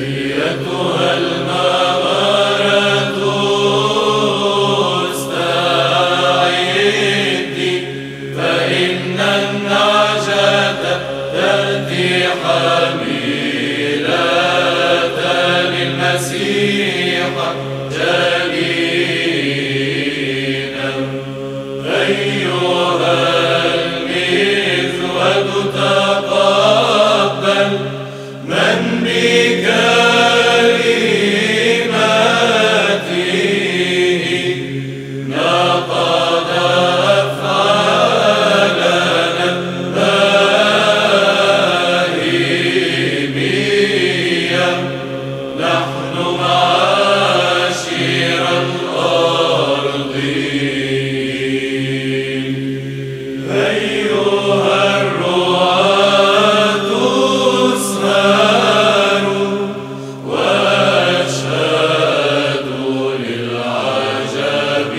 أيتها المغارة استعدي، فإن النعجة تأتي حميلة للمسيح جنينا. أيها المذود تقبل من بكلماته نقض أفعالنا باهمية. نحن معاشر الأرضين. أيها الرعاة اسهروا واشهدوا للعجب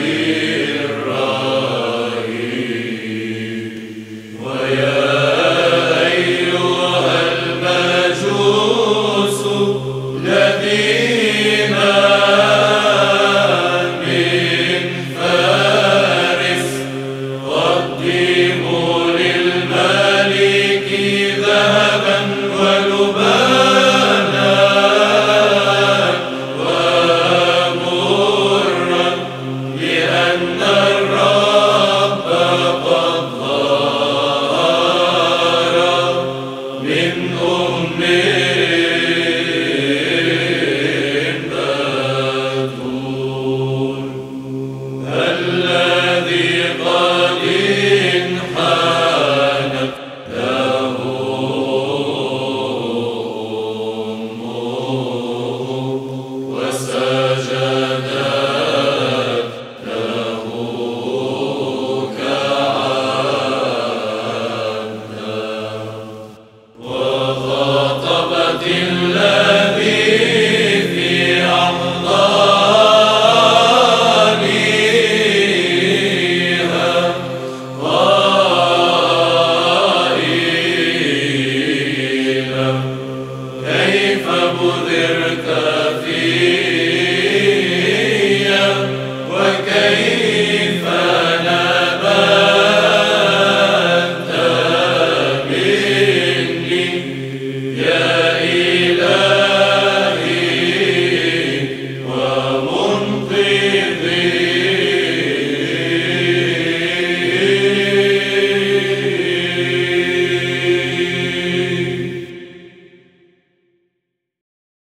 الرهيب. ويا أيها المجوس الذين من فارس قدموا للملك ذهبا ولبانا ومرا، لأن الرب قد ظهر من بتول. الذي قد انحنت له أمه وسجدت له كعبد، وخاطبت الذي في أحضانها قائلة: كيف بذرت